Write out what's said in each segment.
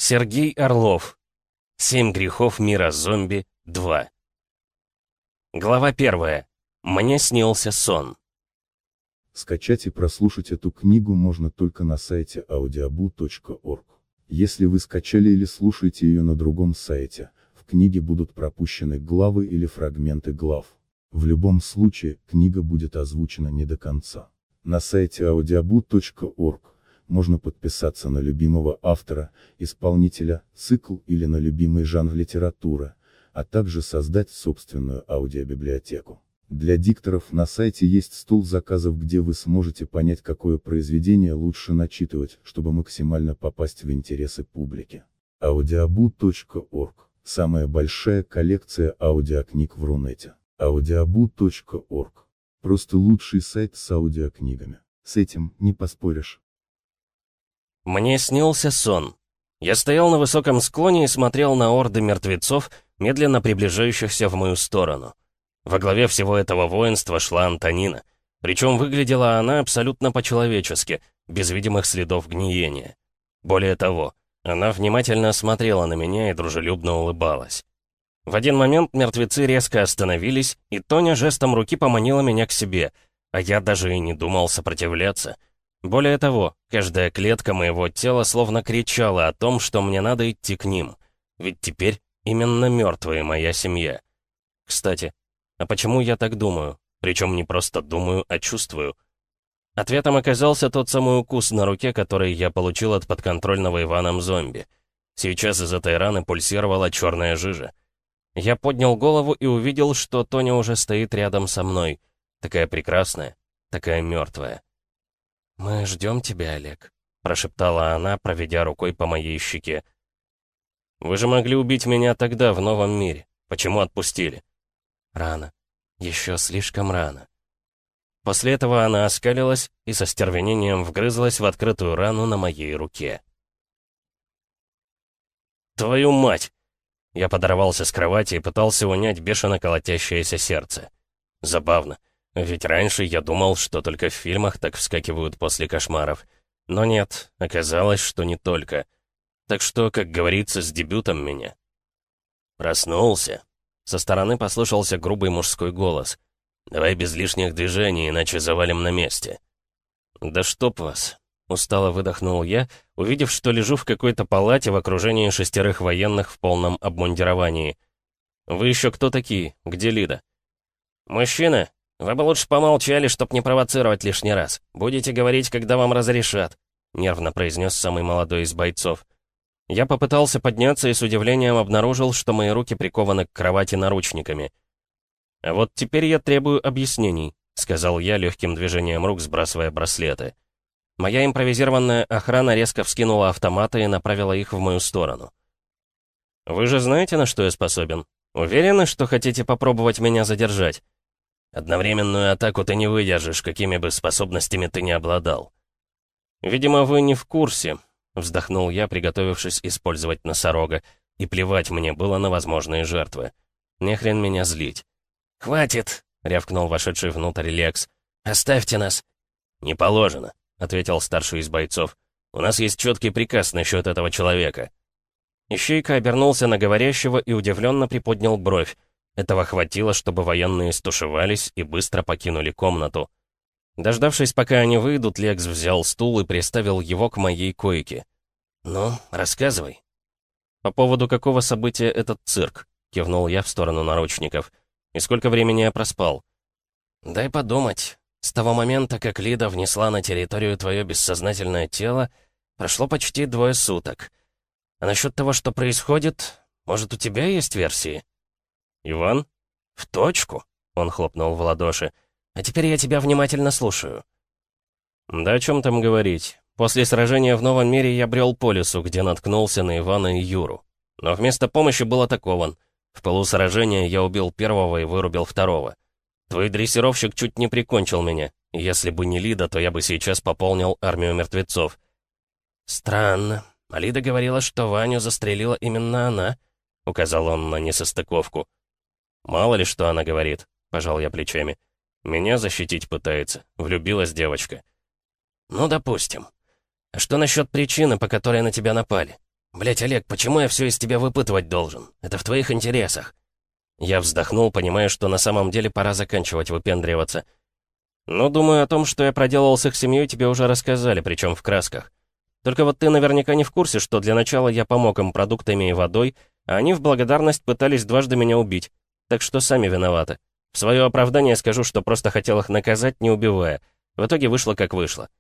Сергей Орлов. 7 грехов мира зомби 2. Глава 1. Мне снился сон. Скачать и прослушать эту книгу можно только на сайте audiobu.org. Если вы скачали или слушаете ее на другом сайте, в книге будут пропущены главы или фрагменты глав. В любом случае, книга будет озвучена не до конца. На сайте audiobu.org можно подписаться на любимого автора, исполнителя, цикл или на любимый жанр литературы, а также создать собственную аудиобиблиотеку. Для дикторов на сайте есть стол заказов, где вы сможете понять, какое произведение лучше начитывать, чтобы максимально попасть в интересы публики. audiobu.org – самая большая коллекция аудиокниг в Рунете. audiobu.org – просто лучший сайт с аудиокнигами. С этим не поспоришь. Мне снился сон. Я стоял на высоком склоне и смотрел на орды мертвецов, медленно приближающихся в мою сторону. Во главе всего этого воинства шла Антонина. Причем выглядела она абсолютно по-человечески, без видимых следов гниения. Более того, она внимательно смотрела на меня и дружелюбно улыбалась. В один момент мертвецы резко остановились, и Тоня жестом руки поманила меня к себе, а я даже и не думал сопротивляться. Более того, каждая клетка моего тела словно кричала о том, что мне надо идти к ним. Ведь теперь именно мертвые моя семья. Кстати, а почему я так думаю? Причем не просто думаю, а чувствую. Ответом оказался тот самый укус на руке, который я получил от подконтрольного Иваном зомби. Сейчас из этой раны пульсировала черная жижа. Я поднял голову и увидел, что Тоня уже стоит рядом со мной. Такая прекрасная, такая мертвая. «Мы ждем тебя, Олег», — прошептала она, проведя рукой по моей щеке. «Вы же могли убить меня тогда, в новом мире. Почему отпустили?» «Рано. Еще слишком рано». После этого она оскалилась и со стервенением вгрызлась в открытую рану на моей руке. «Твою мать!» Я подорвался с кровати и пытался унять бешено колотящееся сердце. Забавно. Ведь раньше я думал, что только в фильмах так вскакивают после кошмаров. Но нет, оказалось, что не только. Так что, как говорится, с дебютом меня. Проснулся. Со стороны послышался грубый мужской голос. «Давай без лишних движений, иначе завалим на месте». «Да чтоб вас!» — устало выдохнул я, увидев, что лежу в какой-то палате в окружении 6 военных в полном обмундировании. «Вы еще кто такие? Где Лида?» «Мужчина, вы бы лучше помолчали, чтоб не провоцировать лишний раз. Будете говорить, когда вам разрешат», — нервно произнес самый молодой из бойцов. Я попытался подняться и с удивлением обнаружил, что мои руки прикованы к кровати наручниками. «А вот теперь я требую объяснений», — сказал я легким движением рук, сбрасывая браслеты. Моя импровизированная охрана резко вскинула автоматы и направила их в мою сторону. «Вы же знаете, на что я способен? Уверены, что хотите попробовать меня задержать? Одновременную атаку ты не выдержишь, какими бы способностями ты ни обладал». «Видимо, вы не в курсе», — вздохнул я, приготовившись использовать носорога, и плевать мне было на возможные жертвы. Не хрен меня злить. «Хватит!» — рявкнул вошедший внутрь Лекс. «Оставьте нас!» «Не положено», — ответил старший из бойцов. «У нас есть четкий приказ насчет этого человека». Ищейка обернулся на говорящего и удивленно приподнял бровь. Этого хватило, чтобы военные стушевались и быстро покинули комнату. Дождавшись, пока они выйдут, Лекс взял стул и приставил его к моей койке. «Ну, рассказывай». «По поводу какого события этот цирк?» — кивнул я в сторону наручников. «И сколько времени я проспал?» «Дай подумать. С того момента, как Лида внесла на территорию твое бессознательное тело, прошло почти 2 суток. А насчет того, что происходит, может, у тебя есть версии?» «Иван?» «В точку», — он хлопнул в ладоши. «А теперь я тебя внимательно слушаю». «Да о чем там говорить. После сражения в новом мире я брел по лесу, где наткнулся на Ивана и Юру. Но вместо помощи был атакован. В пылу сражения я убил первого и вырубил второго. Твой дрессировщик чуть не прикончил меня. Если бы не Лида, то я бы сейчас пополнил армию мертвецов». «Странно. А Лида говорила, что Ваню застрелила именно она», — указал он на несостыковку. «Мало ли, что она говорит», — пожал я плечами. «Меня защитить пытается. Влюбилась девочка». «Ну, допустим. А что насчет причины, по которой на тебя напали? Блядь, Олег, почему я все из тебя выпытывать должен? Это в твоих интересах». Я вздохнул, понимая, что на самом деле пора заканчивать выпендриваться. «Ну, думаю, о том, что я проделал с их семьей, тебе уже рассказали, причем в красках. Только вот ты наверняка не в курсе, что для начала я помог им продуктами и водой, а они в благодарность пытались дважды меня убить. Так что сами виноваты. В свое оправдание скажу, что просто хотел их наказать, не убивая. В итоге вышло, как вышло».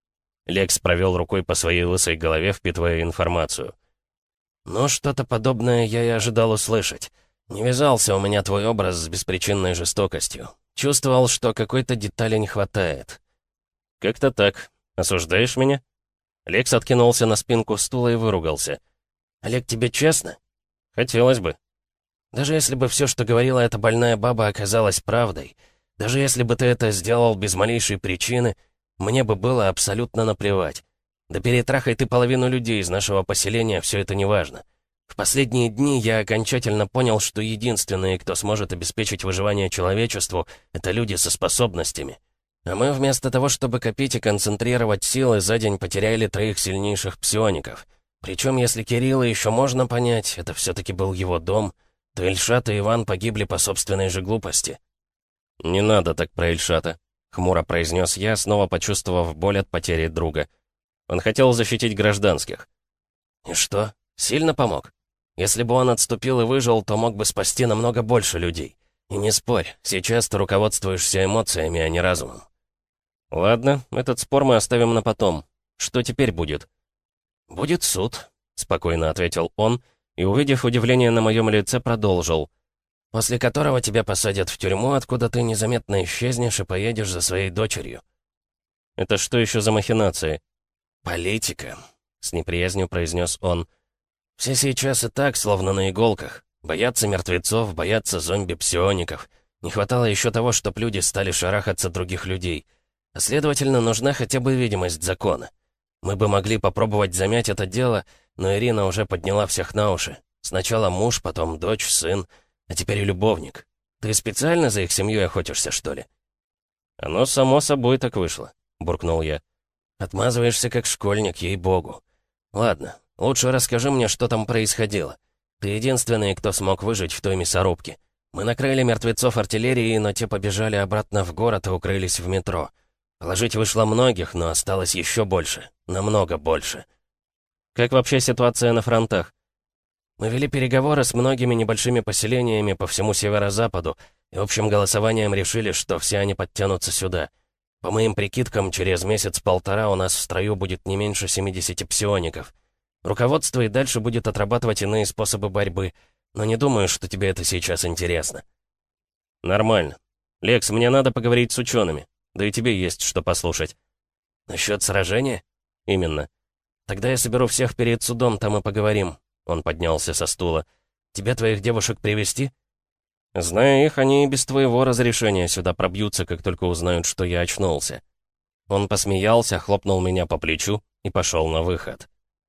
Лекс провел рукой по своей лысой голове, впитывая информацию. «Ну, что-то подобное я и ожидал услышать. Не вязался у меня твой образ с беспричинной жестокостью. Чувствовал, что какой-то детали не хватает». «Как-то так. Осуждаешь меня?» Лекс откинулся на спинку стула и выругался. «Олег, тебе честно?» «Хотелось бы». «Даже если бы все, что говорила эта больная баба, оказалось правдой, даже если бы ты это сделал без малейшей причины, мне бы было абсолютно наплевать. Да перетрахай ты половину людей из нашего поселения, все это неважно. В последние дни я окончательно понял, что единственные, кто сможет обеспечить выживание человечеству, это люди со способностями. А мы вместо того, чтобы копить и концентрировать силы, за день потеряли 3 сильнейших псиоников. Причем, если Кирилла еще можно понять, это все-таки был его дом, то Ильшат и Иван погибли по собственной же глупости». «Не надо так про Ильшата», — хмуро произнес я, снова почувствовав боль от потери друга. «Он хотел защитить гражданских». «И что, сильно помог? Если бы он отступил и выжил, то мог бы спасти намного больше людей. И не спорь, сейчас ты руководствуешься эмоциями, а не разумом». «Ладно, этот спор мы оставим на потом. Что теперь будет?» «Будет суд», — спокойно ответил он, и, увидев удивление на моем лице, продолжил. «После которого тебя посадят в тюрьму, откуда ты незаметно исчезнешь и поедешь за своей дочерью». «Это что еще за махинации?» «Политика», — с неприязнью произнес он. «Все сейчас и так, словно на иголках. Боятся мертвецов, боятся зомби-псиоников. Не хватало еще того, чтоб люди стали шарахаться других людей. А следовательно, нужна хотя бы видимость закона. Мы бы могли попробовать замять это дело, но Ирина уже подняла всех на уши. Сначала муж, потом дочь, сын, а теперь и любовник. Ты специально за их семьей охотишься, что ли?» «Оно само собой так вышло», — буркнул я. «Отмазываешься как школьник, ей-богу. Ладно, лучше расскажи мне, что там происходило. Ты единственный, кто смог выжить в той мясорубке. Мы накрыли мертвецов артиллерией, но те побежали обратно в город и укрылись в метро. Положить вышло многих, но осталось еще больше. Намного больше». «Как вообще ситуация на фронтах?» «Мы вели переговоры с многими небольшими поселениями по всему северо-западу, и общим голосованием решили, что все они подтянутся сюда. По моим прикидкам, через месяц-полтора у нас в строю будет не меньше 70 псиоников. Руководство и дальше будет отрабатывать иные способы борьбы, но не думаю, что тебе это сейчас интересно». «Нормально. Лекс, мне надо поговорить с учеными. Да и тебе есть что послушать». «Насчет сражения?» «Именно». «Тогда я соберу всех перед судом, там и поговорим». Он поднялся со стула. «Тебе твоих девушек привезти?» «Зная их, они и без твоего разрешения сюда пробьются, как только узнают, что я очнулся». Он посмеялся, хлопнул меня по плечу и пошел на выход.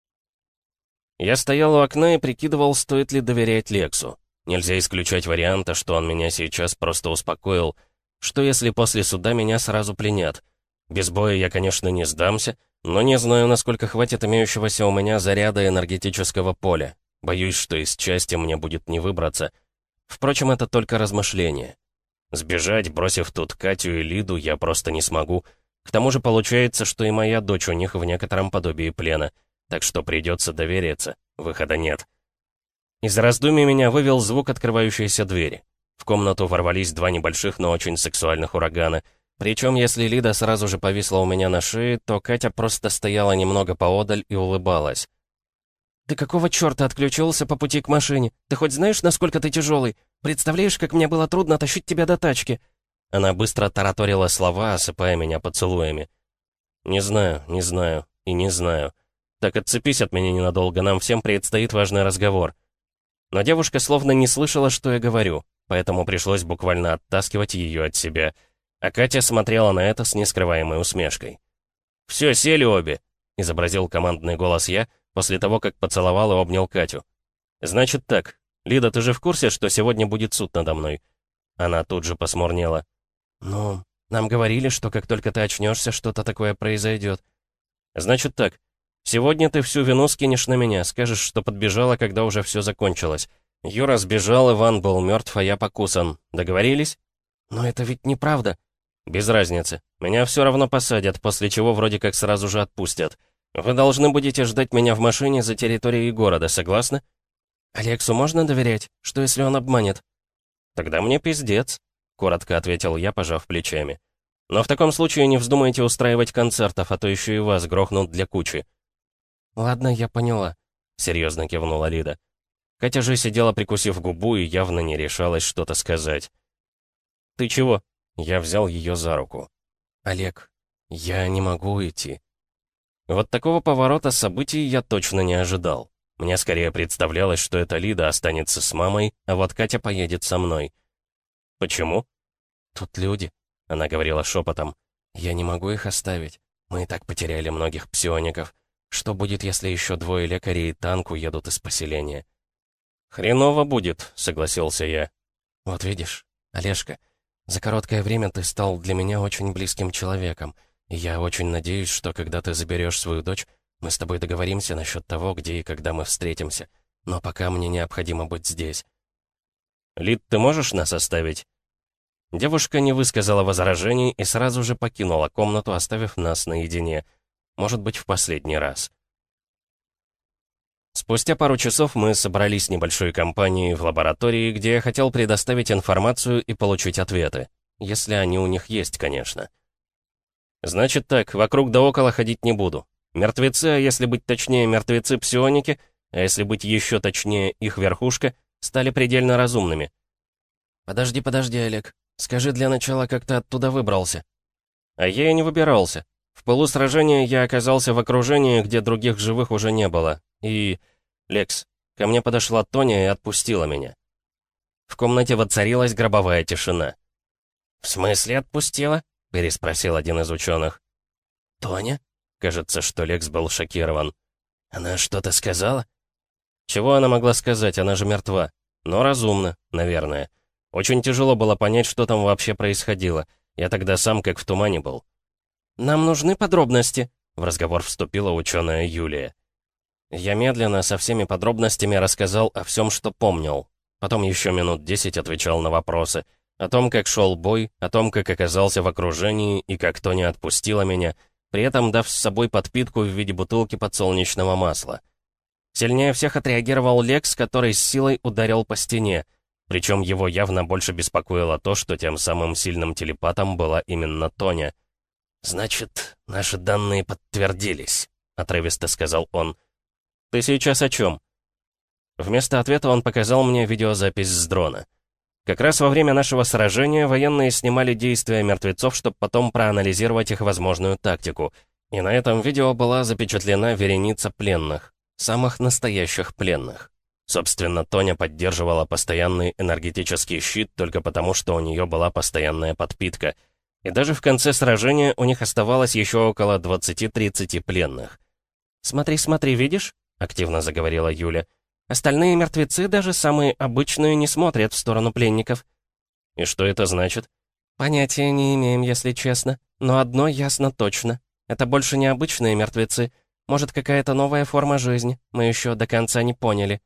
Я стоял у окна и прикидывал, стоит ли доверять Лексу. Нельзя исключать варианта, что он меня сейчас просто успокоил. Что если после суда меня сразу пленят? Без боя я, конечно, не сдамся, но не знаю, насколько хватит имеющегося у меня заряда энергетического поля. Боюсь, что из части мне будет не выбраться. Впрочем, это только размышление. Сбежать, бросив тут Катю и Лиду, я просто не смогу. К тому же получается, что и моя дочь у них в некотором подобии плена. Так что придется довериться. Выхода нет. Из раздумий меня вывел звук открывающейся двери. В комнату ворвались 2 небольших, но очень сексуальных урагана. Причем, если Лида сразу же повисла у меня на шее, то Катя просто стояла немного поодаль и улыбалась. «Ты какого черта отключился по пути к машине? Ты хоть знаешь, насколько ты тяжелый? Представляешь, как мне было трудно тащить тебя до тачки?» Она быстро тараторила слова, осыпая меня поцелуями. «Не знаю, не знаю и не знаю. Так отцепись от меня ненадолго, нам всем предстоит важный разговор». Но девушка словно не слышала, что я говорю, поэтому пришлось буквально оттаскивать ее от себя. А Катя смотрела на это с нескрываемой усмешкой. «Все, сели обе», — изобразил командный голос я, после того, как поцеловал и обнял Катю. «Значит так. Лида, ты же в курсе, что сегодня будет суд надо мной?» Она тут же посмурнела. «Ну, нам говорили, что как только ты очнешься, что-то такое произойдет». «Значит так. Сегодня ты всю вину скинешь на меня, скажешь, что подбежала, когда уже все закончилось. Юра сбежал, Иван был мертв, а я покусан. Договорились? Но это ведь неправда. Без разницы. Меня все равно посадят, после чего вроде как сразу же отпустят. Вы должны будете ждать меня в машине за территорией города, согласны? Алексу можно доверять? Что, если он обманет? Тогда мне пиздец, коротко ответил я, пожав плечами. Но в таком случае не вздумайте устраивать концертов, а то еще и вас грохнут для кучи. Ладно, я поняла, серьезно кивнула Лида. Катя же сидела, прикусив губу, и явно не решалась что-то сказать. «Ты чего?» Я взял ее за руку. «Олег, я не могу уйти». Вот такого поворота событий я точно не ожидал. Мне скорее представлялось, что эта Лида останется с мамой, а вот Катя поедет со мной. «Почему?» «Тут люди», — она говорила шепотом. «Я не могу их оставить. Мы и так потеряли многих псиоников. Что будет, если еще 2 лекарей и танк уедут из поселения?» «Хреново будет», — согласился я. «Вот видишь, Олежка, за короткое время ты стал для меня очень близким человеком, и я очень надеюсь, что когда ты заберешь свою дочь, мы с тобой договоримся насчет того, где и когда мы встретимся. Но пока мне необходимо быть здесь». «Лид, ты можешь нас оставить?» Девушка не высказала возражений и сразу же покинула комнату, оставив нас наедине. Может быть, в последний раз. Спустя пару часов мы собрались небольшой компанией в лаборатории, где я хотел предоставить информацию и получить ответы. Если они у них есть, конечно. Значит так, вокруг да около ходить не буду. Мертвецы, а если быть точнее, мертвецы-псионики, а если быть еще точнее, их верхушка, стали предельно разумными. «Подожди, Олег. Скажи для начала, как ты оттуда выбрался?» А я и не выбирался. В пылу сражения я оказался в окружении, где других живых уже не было. И... Лекс, ко мне подошла Тоня и отпустила меня. В комнате воцарилась гробовая тишина. «В смысле отпустила?» — переспросил один из ученых. «Тоня?» Кажется, что Лекс был шокирован. «Она что-то сказала?» Чего она могла сказать, она же мертва. Но разумно, наверное. Очень тяжело было понять, что там вообще происходило. Я тогда сам как в тумане был. «Нам нужны подробности», — в разговор вступила ученая Юлия. Я медленно, со всеми подробностями рассказал о всем, что помнил. Потом еще минут 10 отвечал на вопросы. О том, как шел бой, о том, как оказался в окружении и как Тоня отпустила меня, при этом дав с собой подпитку в виде бутылки подсолнечного масла. Сильнее всех отреагировал Лекс, который с силой ударил по стене. Причем его явно больше беспокоило то, что тем самым сильным телепатом была именно Тоня. «Значит, наши данные подтвердились», — отрывисто сказал он. «Ты сейчас о чем?» Вместо ответа он показал мне видеозапись с дрона. Как раз во время нашего сражения военные снимали действия мертвецов, чтобы потом проанализировать их возможную тактику. И на этом видео была запечатлена вереница пленных. Самых настоящих пленных. Собственно, Тоня поддерживала постоянный энергетический щит только потому, что у нее была постоянная подпитка. И даже в конце сражения у них оставалось еще около 20-30 пленных. «Смотри, видишь?» — активно заговорила Юля. «Остальные мертвецы, даже самые обычные, не смотрят в сторону пленников». «И что это значит?» «Понятия не имеем, если честно. Но одно ясно точно. Это больше не обычные мертвецы. Может, какая-то новая форма жизни. Мы еще до конца не поняли».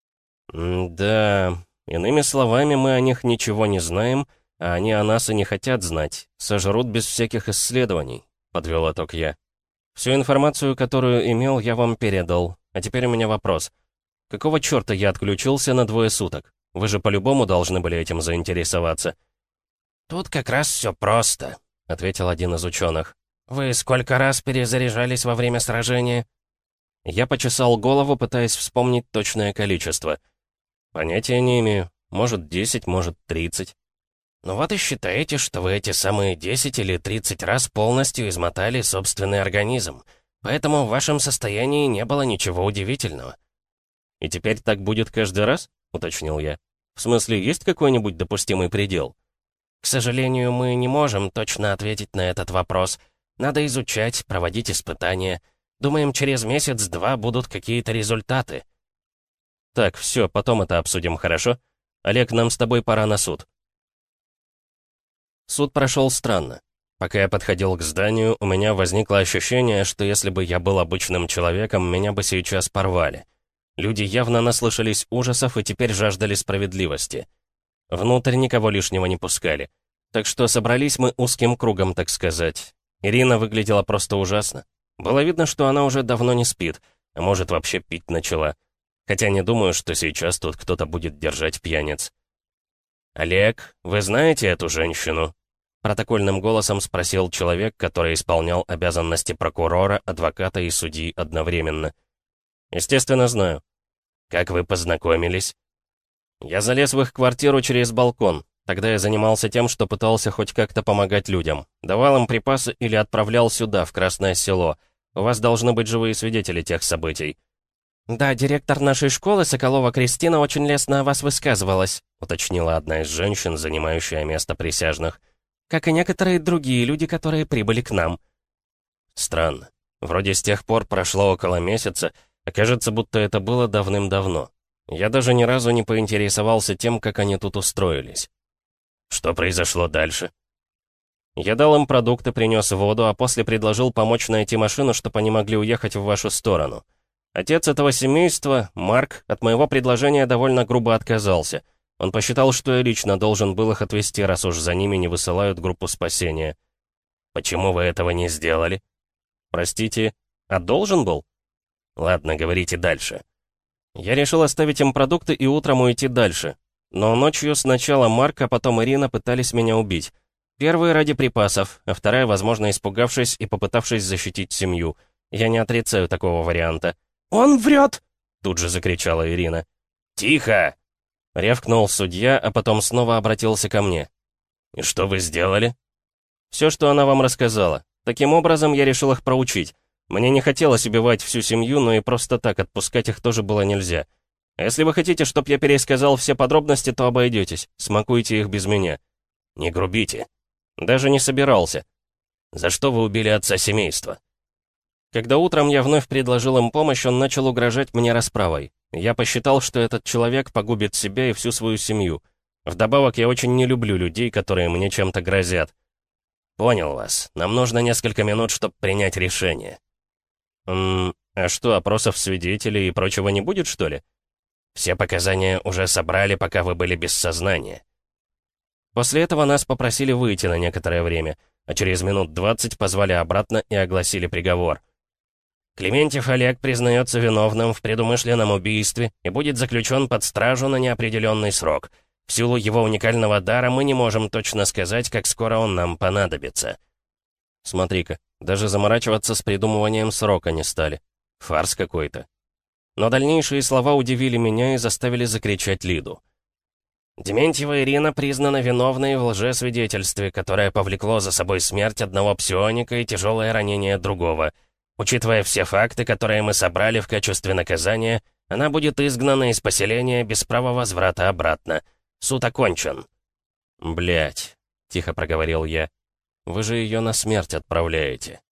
«Да, иными словами, мы о них ничего не знаем, а они о нас и не хотят знать. Сожрут без всяких исследований», — подвел итог я. «Всю информацию, которую имел, я вам передал. А теперь у меня вопрос. Какого черта я отключился на 2 суток? Вы же по-любому должны были этим заинтересоваться». «Тут как раз все просто», — ответил один из ученых. «Вы сколько раз перезаряжались во время сражения?» Я почесал голову, пытаясь вспомнить точное количество. «Понятия не имею. Может, 10, может, 30. «Ну вот и считаете, что вы эти самые 10 или 30 раз полностью измотали собственный организм. Поэтому в вашем состоянии не было ничего удивительного». «И теперь так будет каждый раз?» — уточнил я. «В смысле, есть какой-нибудь допустимый предел?» «К сожалению, мы не можем точно ответить на этот вопрос. Надо изучать, проводить испытания. Думаем, через месяц-два будут какие-то результаты». «Так, все, потом это обсудим, хорошо? Олег, нам с тобой пора на суд». Суд прошел странно. Пока я подходил к зданию, у меня возникло ощущение, что если бы я был обычным человеком, меня бы сейчас порвали. Люди явно наслышались ужасов и теперь жаждали справедливости. Внутрь никого лишнего не пускали. Так что собрались мы узким кругом, так сказать. Ирина выглядела просто ужасно. Было видно, что она уже давно не спит, а может, вообще пить начала. Хотя не думаю, что сейчас тут кто-то будет держать пьяниц. «Олег, вы знаете эту женщину?» Протокольным голосом спросил человек, который исполнял обязанности прокурора, адвоката и судьи одновременно. «Естественно, знаю». «Как вы познакомились?» «Я залез в их квартиру через балкон. Тогда я занимался тем, что пытался хоть как-то помогать людям. Давал им припасы или отправлял сюда, в Красное Село. У вас должны быть живые свидетели тех событий». «Да, директор нашей школы, Соколова Кристина, очень лестно о вас высказывалась», уточнила одна из женщин, занимающая место присяжных. «Как и некоторые другие люди, которые прибыли к нам». Странно. Вроде с тех пор прошло около месяца, а кажется, будто это было давным-давно. Я даже ни разу не поинтересовался тем, как они тут устроились. Что произошло дальше? Я дал им продукты, принес воду, а после предложил помочь найти машину, чтобы они могли уехать в вашу сторону. Отец этого семейства, Марк, от моего предложения довольно грубо отказался. Он посчитал, что я лично должен был их отвезти, раз уж за ними не высылают группу спасения. Почему вы этого не сделали? Простите, а должен был? Ладно, говорите дальше. Я решил оставить им продукты и утром уйти дальше. Но ночью сначала Марк, а потом Ирина пытались меня убить. Первый ради припасов, а вторая, возможно, испугавшись и попытавшись защитить семью. Я не отрицаю такого варианта. «Он врет!» — тут же закричала Ирина. «Тихо!» — рявкнул судья, а потом снова обратился ко мне. «И что вы сделали?» «Все, что она вам рассказала. Таким образом, я решил их проучить. Мне не хотелось убивать всю семью, но и просто так отпускать их тоже было нельзя. А если вы хотите, чтобы я пересказал все подробности, то обойдетесь. Смакуйте их без меня. Не грубите. Даже не собирался. За что вы убили отца семейства?» Когда утром я вновь предложил им помощь, он начал угрожать мне расправой. Я посчитал, что этот человек погубит себя и всю свою семью. Вдобавок, я очень не люблю людей, которые мне чем-то грозят. «Понял вас. Нам нужно несколько минут, чтобы принять решение». А что, опросов свидетелей и прочего не будет, что ли?» «Все показания уже собрали, пока вы были без сознания». После этого нас попросили выйти на некоторое время, а через минут 20 позвали обратно и огласили приговор. Клементьев Олег признается виновным в предумышленном убийстве и будет заключен под стражу на неопределенный срок. В силу его уникального дара мы не можем точно сказать, как скоро он нам понадобится. Смотри-ка, даже заморачиваться с придумыванием срока не стали. Фарс какой-то. Но дальнейшие слова удивили меня и заставили закричать Лиду. Дементьева Ирина признана виновной в лжесвидетельстве, которое повлекло за собой смерть одного псионика и тяжелое ранение другого. Учитывая все факты, которые мы собрали в качестве наказания, она будет изгнана из поселения без права возврата обратно. Суд окончен. «Блядь», — тихо проговорил я, — «вы же ее на смерть отправляете».